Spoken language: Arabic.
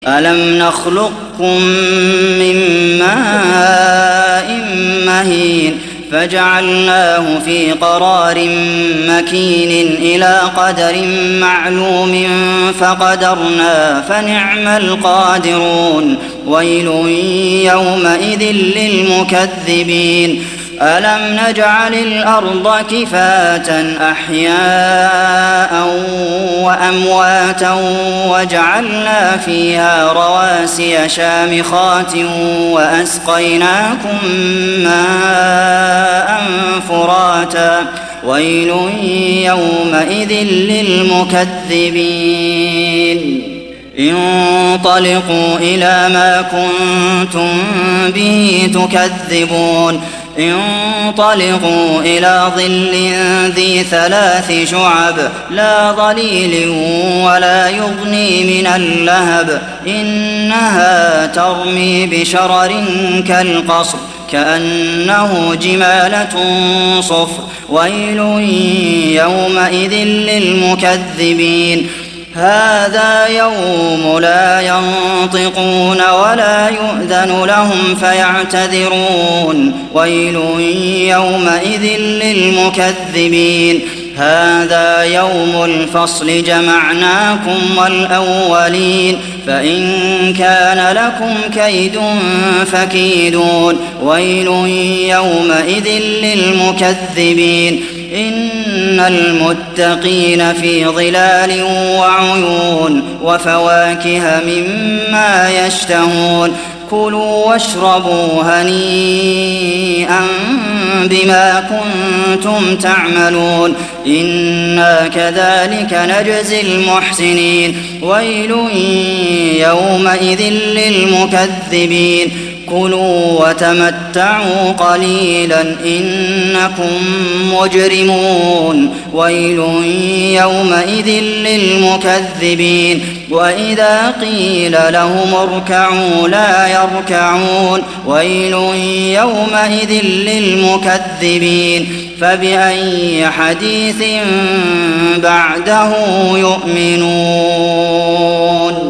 ألم نخلقكم من ماء مهين فجعلناه في قرار مكين إلى قدر معلوم فقدرنا فنعم القادرون ويل يومئذ للمكذبين ألم نجعل الأرض كفاة أحياء وأمواتا وجعلنا فيها رواسي شامخات وأسقيناكم ماء فراتا ويل يومئذ للمكذبين انطلقوا إلى ما كنتم به تكذبون انطلقوا إلى ظل ذي 3 شعب لا ظليل ولا يغني من اللهب إنها ترمي بشرر كالقصر كأنه جمالة صفر ويل يومئذ للمكذبين هذا يوم لا ينطقون ولا يؤذن لهم فيعتذرون ويل يومئذ للمكذبين هذا يوم الفصل جمعناكم والأولين فإن كان لكم كيد فكيدون ويل يومئذ للمكذبين إن المتقين في ظلال وعيون وفواكه مما يشتهون كلوا واشربوا هنيئا بما كنتم تعملون إنا كذلك نجزي المحسنين ويل يومئذ للمكذبين كلوا وتمتعوا قليلا إنكم مجرمون ويل يومئذ للمكذبين وإذا قيل لهم اركعوا لا يركعون ويل يومئذ للمكذبين فبأي حديث بعده يؤمنون